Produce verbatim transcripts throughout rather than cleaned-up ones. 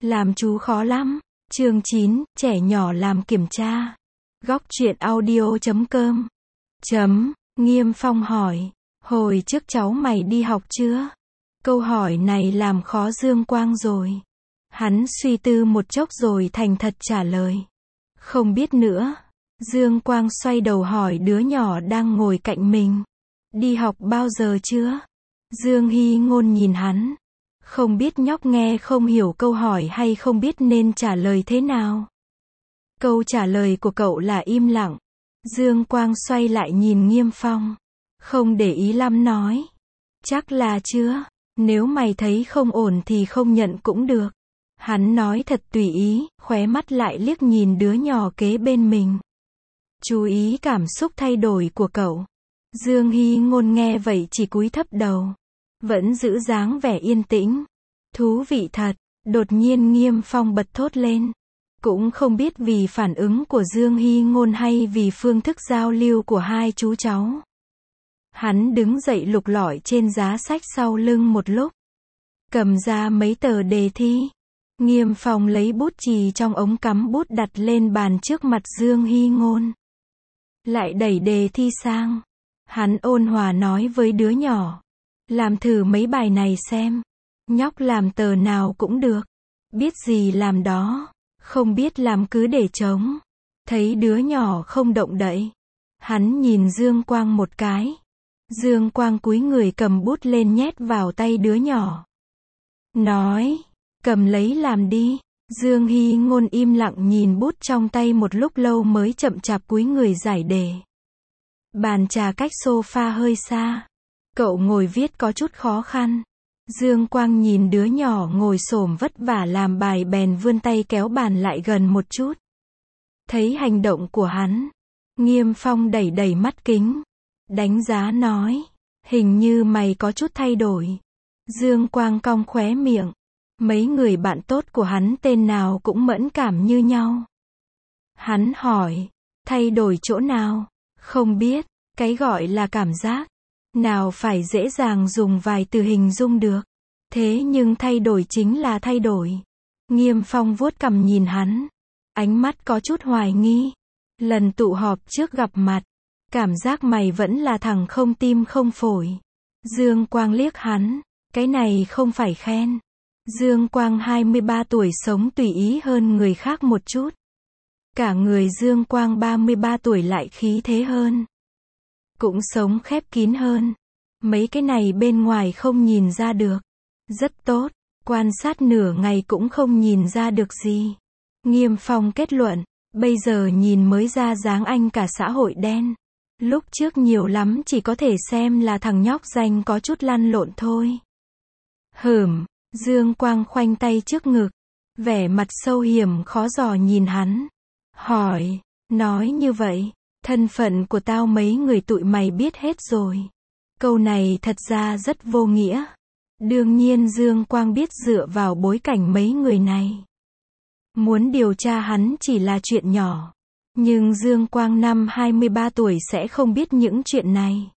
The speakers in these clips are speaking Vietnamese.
Làm chú khó lắm. Chương chín, trẻ nhỏ làm kiểm tra. Góc truyện audio chấm com. Chấm, Nghiêm Phong hỏi. Hồi trước cháu mày đi học chưa? Câu hỏi này làm khó Dương Quang rồi. Hắn suy tư một chốc rồi thành thật trả lời. Không biết nữa. Dương Quang xoay đầu hỏi đứa nhỏ đang ngồi cạnh mình. Đi học bao giờ chưa? Dương Hy Ngôn nhìn hắn. Không biết nhóc nghe không hiểu câu hỏi hay không biết nên trả lời thế nào. Câu trả lời của cậu là im lặng. Dương Quang xoay lại nhìn Nghiêm Phong. Không để ý lắm nói. Chắc là chưa. Nếu mày thấy không ổn thì không nhận cũng được. Hắn nói thật tùy ý, khóe mắt lại liếc nhìn đứa nhỏ kế bên mình. Chú ý cảm xúc thay đổi của cậu. Dương Hy Ngôn nghe vậy chỉ cúi thấp đầu. Vẫn giữ dáng vẻ yên tĩnh. Thú vị thật. Đột nhiên Nghiêm Phong bật thốt lên. Cũng không biết vì phản ứng của Dương Hy Ngôn hay vì phương thức giao lưu của hai chú cháu. Hắn đứng dậy lục lọi trên giá sách sau lưng một lúc. Cầm ra mấy tờ đề thi. Nghiêm Phong lấy bút chì trong ống cắm bút đặt lên bàn trước mặt Dương Hy Ngôn. Lại đẩy đề thi sang. Hắn ôn hòa nói với đứa nhỏ. Làm thử mấy bài này xem. Nhóc làm tờ nào cũng được. Biết gì làm đó. Không biết làm cứ để trống. Thấy đứa nhỏ không động đậy. Hắn nhìn Dương Quang một cái. Dương Quang cúi người cầm bút lên nhét vào tay đứa nhỏ. Nói. Cầm lấy làm đi. Dương Hy Ngôn im lặng nhìn bút trong tay một lúc lâu mới chậm chạp cúi người giải đề. Bàn trà cách sofa hơi xa. Cậu ngồi viết có chút khó khăn. Dương Quang nhìn đứa nhỏ ngồi xổm vất vả làm bài bèn vươn tay kéo bàn lại gần một chút. Thấy hành động của hắn. Nghiêm Phong đẩy đẩy mắt kính. Đánh giá nói. Hình như mày có chút thay đổi. Dương Quang cong khóe miệng. Mấy người bạn tốt của hắn tên nào cũng mẫn cảm như nhau. Hắn hỏi. Thay đổi chỗ nào? Không biết. Cái gọi là cảm giác. Nào phải dễ dàng dùng vài từ hình dung được. Thế nhưng thay đổi chính là thay đổi. Nghiêm Phong vuốt cằm nhìn hắn. Ánh mắt có chút hoài nghi. Lần tụ họp trước gặp mặt. Cảm giác mày vẫn là thằng không tim không phổi. Dương Quang liếc hắn. Cái này không phải khen. Dương Quang hai mươi ba tuổi sống tùy ý hơn người khác một chút. Cả người Dương Quang ba mươi ba tuổi lại khí thế hơn. Cũng sống khép kín hơn. Mấy cái này bên ngoài không nhìn ra được. Rất tốt. Quan sát nửa ngày cũng không nhìn ra được gì. Nghiêm Phong kết luận. Bây giờ nhìn mới ra dáng anh cả xã hội đen. Lúc trước nhiều lắm chỉ có thể xem là thằng nhóc danh có chút lăn lộn thôi. Hửm. Dương Quang khoanh tay trước ngực. Vẻ mặt sâu hiểm khó dò nhìn hắn. Hỏi. Nói như vậy. Thân phận của tao mấy người tụi mày biết hết rồi. Câu này thật ra rất vô nghĩa. Đương nhiên Dương Quang biết dựa vào bối cảnh mấy người này. Muốn điều tra hắn chỉ là chuyện nhỏ. Nhưng Dương Quang năm hai mươi ba tuổi sẽ không biết những chuyện này.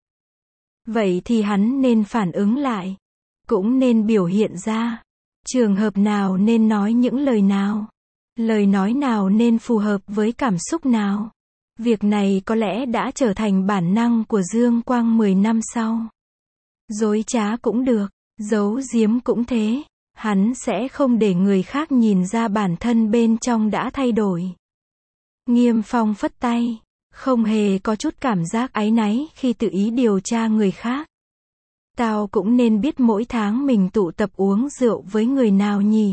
Vậy thì hắn nên phản ứng lại. Cũng nên biểu hiện ra. Trường hợp nào nên nói những lời nào. Lời nói nào nên phù hợp với cảm xúc nào. Việc này có lẽ đã trở thành bản năng của Dương Quang mười năm sau. Dối trá cũng được, giấu giếm cũng thế. Hắn sẽ không để người khác nhìn ra bản thân bên trong đã thay đổi. Nghiêm Phong phất tay. Không hề có chút cảm giác áy náy khi tự ý điều tra người khác. Tao cũng nên biết mỗi tháng mình tụ tập uống rượu với người nào nhỉ.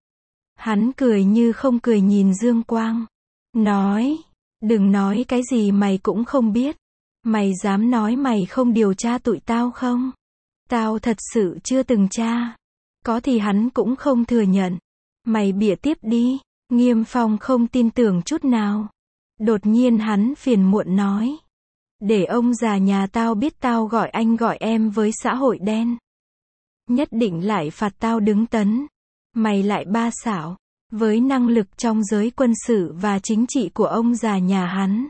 Hắn cười như không cười nhìn Dương Quang. Nói. Đừng nói cái gì mày cũng không biết. Mày dám nói mày không điều tra tụi tao không? Tao thật sự chưa từng tra. Có thì hắn cũng không thừa nhận. Mày bịa tiếp đi. Nghiêm Phong không tin tưởng chút nào. Đột nhiên hắn phiền muộn nói. Để ông già nhà tao biết tao gọi anh gọi em với xã hội đen. Nhất định lại phạt tao đứng tấn. Mày lại ba xảo. Với năng lực trong giới quân sự và chính trị của ông già nhà hắn.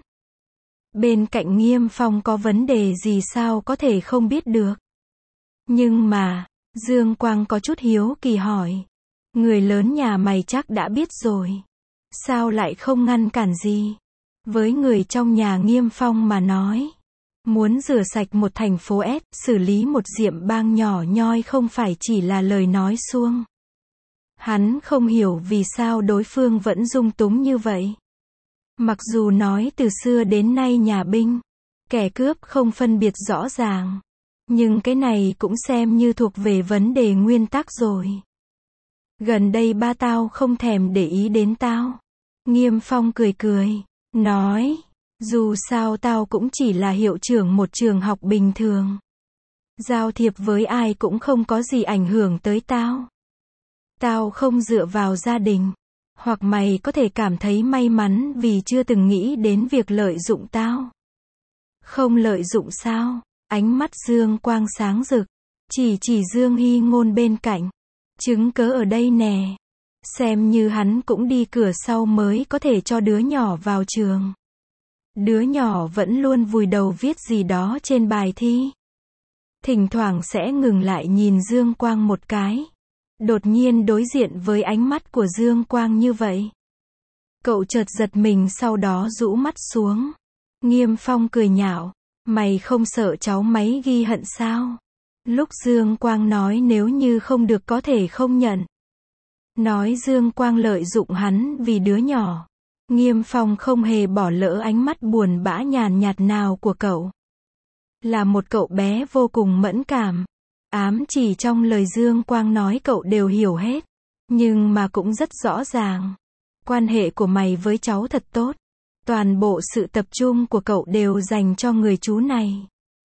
Bên cạnh Nghiêm Phong có vấn đề gì sao có thể không biết được. Nhưng mà, Dương Quang có chút hiếu kỳ hỏi. Người lớn nhà mày chắc đã biết rồi. Sao lại không ngăn cản gì? Với người trong nhà Nghiêm Phong mà nói, muốn rửa sạch một thành phố S, xử lý một diệm bang nhỏ nhoi không phải chỉ là lời nói suông. Hắn không hiểu vì sao đối phương vẫn dung túng như vậy. Mặc dù nói từ xưa đến nay nhà binh, kẻ cướp không phân biệt rõ ràng. Nhưng cái này cũng xem như thuộc về vấn đề nguyên tắc rồi. Gần đây ba tao không thèm để ý đến tao. Nghiêm Phong cười cười, nói, dù sao tao cũng chỉ là hiệu trưởng một trường học bình thường. Giao thiệp với ai cũng không có gì ảnh hưởng tới tao. Tao không dựa vào gia đình. Hoặc mày có thể cảm thấy may mắn vì chưa từng nghĩ đến việc lợi dụng tao. Không lợi dụng sao? Ánh mắt Dương Quang sáng rực. Chỉ chỉ Dương Hy Ngôn bên cạnh. Chứng cớ ở đây nè. Xem như hắn cũng đi cửa sau mới có thể cho đứa nhỏ vào trường. Đứa nhỏ vẫn luôn vùi đầu viết gì đó trên bài thi. Thỉnh thoảng sẽ ngừng lại nhìn Dương Quang một cái. Đột nhiên đối diện với ánh mắt của Dương Quang như vậy. Cậu chợt giật mình sau đó rũ mắt xuống. Nghiêm Phong cười nhạo. Mày không sợ cháu máy ghi hận sao? Lúc Dương Quang nói nếu như không được có thể không nhận. Nói Dương Quang lợi dụng hắn vì đứa nhỏ. Nghiêm Phong không hề bỏ lỡ ánh mắt buồn bã nhàn nhạt nào của cậu. Là một cậu bé vô cùng mẫn cảm. Ám chỉ trong lời Dương Quang nói cậu đều hiểu hết. Nhưng mà cũng rất rõ ràng. Quan hệ của mày với cháu thật tốt. Toàn bộ sự tập trung của cậu đều dành cho người chú này.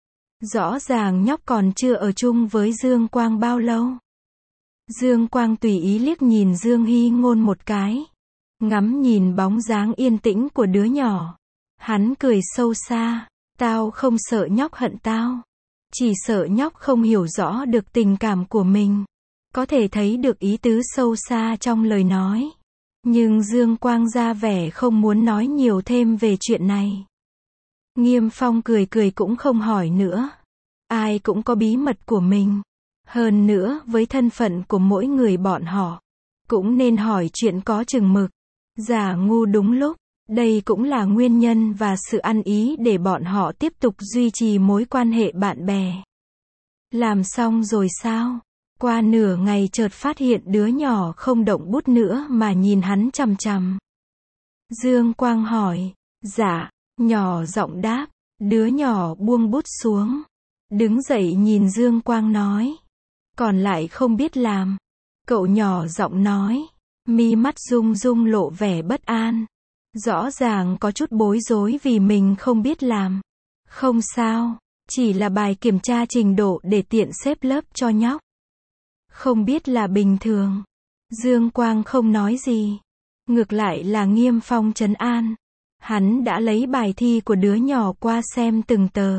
Rõ ràng nhóc còn chưa ở chung với Dương Quang bao lâu. Dương Quang tùy ý liếc nhìn Dương Hy Ngôn một cái. Ngắm nhìn bóng dáng yên tĩnh của đứa nhỏ. Hắn cười sâu xa. Tao không sợ nhóc hận tao. Chỉ sợ nhóc không hiểu rõ được tình cảm của mình. Có thể thấy được ý tứ sâu xa trong lời nói. Nhưng Dương Quang ra vẻ không muốn nói nhiều thêm về chuyện này. Nghiêm Phong cười cười cũng không hỏi nữa. Ai cũng có bí mật của mình. Hơn nữa với thân phận của mỗi người bọn họ. Cũng nên hỏi chuyện có chừng mực. Giả ngu đúng lúc. Đây cũng là nguyên nhân và sự ăn ý để bọn họ tiếp tục duy trì mối quan hệ bạn bè. Làm xong rồi sao? Qua nửa ngày chợt phát hiện đứa nhỏ không động bút nữa mà nhìn hắn chằm chằm. Dương Quang hỏi. Dạ. Nhỏ giọng đáp. Đứa nhỏ buông bút xuống. Đứng dậy nhìn Dương Quang nói. Còn lại không biết làm. Cậu nhỏ giọng nói. Mi mắt rung rung lộ vẻ bất an. Rõ ràng có chút bối rối vì mình không biết làm. Không sao. Chỉ là bài kiểm tra trình độ để tiện xếp lớp cho nhóc. Không biết là bình thường. Dương Quang không nói gì. Ngược lại là Nghiêm Phong trấn an. Hắn đã lấy bài thi của đứa nhỏ qua xem từng tờ.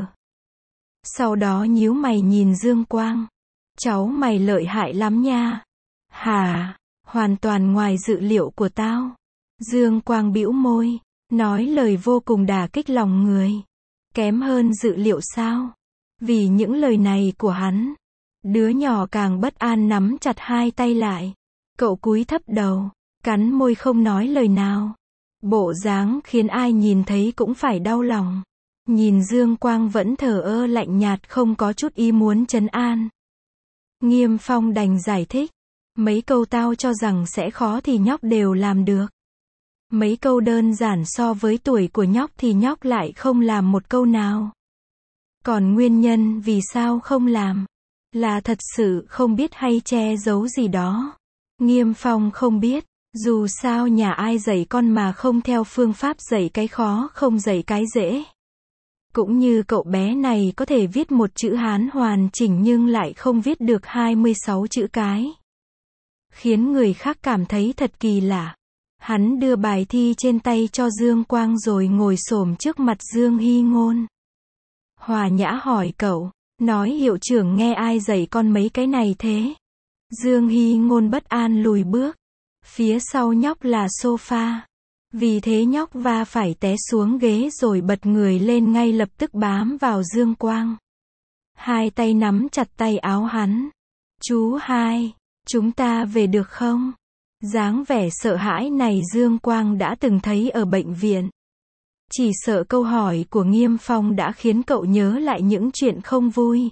Sau đó nhíu mày nhìn Dương Quang. Cháu mày lợi hại lắm nha. Hả? Hoàn toàn ngoài dự liệu của tao. Dương Quang bĩu môi. Nói lời vô cùng đả kích lòng người. Kém hơn dự liệu sao? Vì những lời này của hắn. Đứa nhỏ càng bất an nắm chặt hai tay lại. Cậu cúi thấp đầu. Cắn môi không nói lời nào. Bộ dáng khiến ai nhìn thấy cũng phải đau lòng. Nhìn Dương Quang vẫn thờ ơ lạnh nhạt không có chút ý muốn trấn an. Nghiêm Phong đành giải thích. Mấy câu tao cho rằng sẽ khó thì nhóc đều làm được. Mấy câu đơn giản so với tuổi của nhóc thì nhóc lại không làm một câu nào. Còn nguyên nhân vì sao không làm? Là thật sự không biết hay che giấu gì đó. Nghiêm Phong không biết. Dù sao nhà ai dạy con mà không theo phương pháp dạy cái khó không dạy cái dễ. Cũng như cậu bé này có thể viết một chữ Hán hoàn chỉnh nhưng lại không viết được hai mươi sáu chữ cái. Khiến người khác cảm thấy thật kỳ lạ. Hắn đưa bài thi trên tay cho Dương Quang rồi ngồi xổm trước mặt Dương Hy Ngôn. Hòa nhã hỏi cậu. Nói hiệu trưởng nghe ai dạy con mấy cái này thế? Dương Hy Ngôn bất an lùi bước. Phía sau nhóc là sofa. Vì thế nhóc va phải té xuống ghế rồi bật người lên ngay lập tức bám vào Dương Quang. Hai tay nắm chặt tay áo hắn. Chú hai, chúng ta về được không? Dáng vẻ sợ hãi này Dương Quang đã từng thấy ở bệnh viện. Chỉ sợ câu hỏi của Nghiêm Phong đã khiến cậu nhớ lại những chuyện không vui.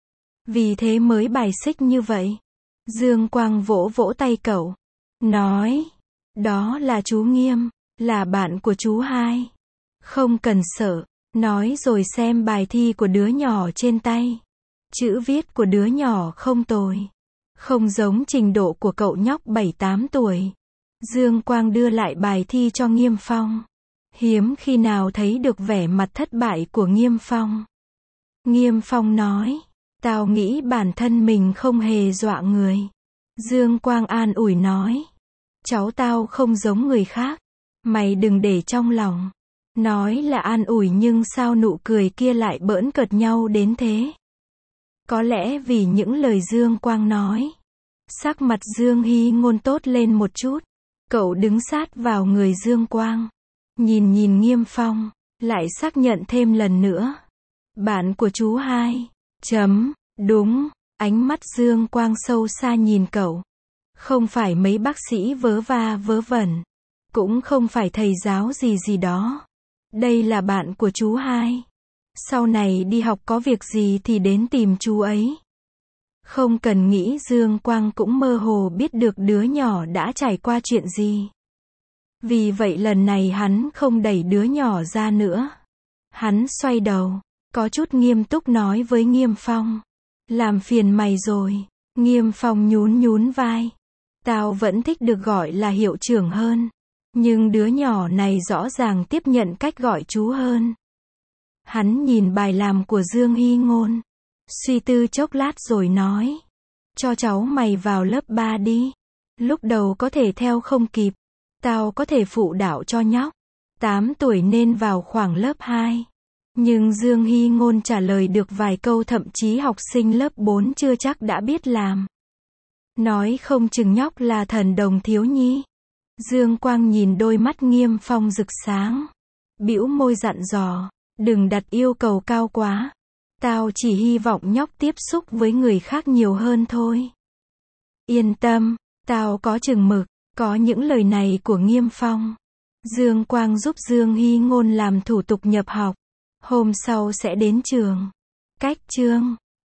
Vì thế mới bài xích như vậy. Dương Quang vỗ vỗ tay cậu. Nói. Đó là chú Nghiêm. Là bạn của chú hai. Không cần sợ. Nói rồi xem bài thi của đứa nhỏ trên tay. Chữ viết của đứa nhỏ không tồi. Không giống trình độ của cậu nhóc bảy tám tuổi. Dương Quang đưa lại bài thi cho Nghiêm Phong. Hiếm khi nào thấy được vẻ mặt thất bại của Nghiêm Phong. Nghiêm Phong nói. Tao nghĩ bản thân mình không hề dọa người. Dương Quang an ủi nói. Cháu tao không giống người khác. Mày đừng để trong lòng. Nói là an ủi nhưng sao nụ cười kia lại bỡn cợt nhau đến thế? Có lẽ vì những lời Dương Quang nói. Sắc mặt Dương Hy Ngôn tốt lên một chút. Cậu đứng sát vào người Dương Quang. Nhìn nhìn Nghiêm Phong. Lại xác nhận thêm lần nữa. Bạn của chú hai. Chấm. Đúng. Ánh mắt Dương Quang sâu xa nhìn cậu. Không phải mấy bác sĩ vớ va vớ vẩn. Cũng không phải thầy giáo gì gì đó. Đây là bạn của chú hai. Sau này đi học có việc gì thì đến tìm chú ấy. Không cần nghĩ Dương Quang cũng mơ hồ biết được đứa nhỏ đã trải qua chuyện gì. Vì vậy lần này hắn không đẩy đứa nhỏ ra nữa. Hắn xoay đầu, có chút nghiêm túc nói với Nghiêm Phong. Làm phiền mày rồi. Nghiêm Phong nhún nhún vai. Tao vẫn thích được gọi là hiệu trưởng hơn. Nhưng đứa nhỏ này rõ ràng tiếp nhận cách gọi chú hơn. Hắn nhìn bài làm của Dương Hy Ngôn. Suy tư chốc lát rồi nói. Cho cháu mày vào lớp ba đi. Lúc đầu có thể theo không kịp. Tao có thể phụ đạo cho nhóc. tám tuổi nên vào khoảng lớp hai. Nhưng Dương Hy Ngôn trả lời được vài câu thậm chí học sinh lớp bốn chưa chắc đã biết làm. Nói không chừng nhóc là thần đồng thiếu nhi. Dương Quang nhìn đôi mắt Nghiêm Phong rực sáng. Bĩu môi dặn dò. Đừng đặt yêu cầu cao quá. Tao chỉ hy vọng nhóc tiếp xúc với người khác nhiều hơn thôi. Yên tâm, tao có chừng mực. Có những lời này của Nghiêm Phong. Dương Quang giúp Dương Hy Ngôn làm thủ tục nhập học. Hôm sau sẽ đến trường. Cách chương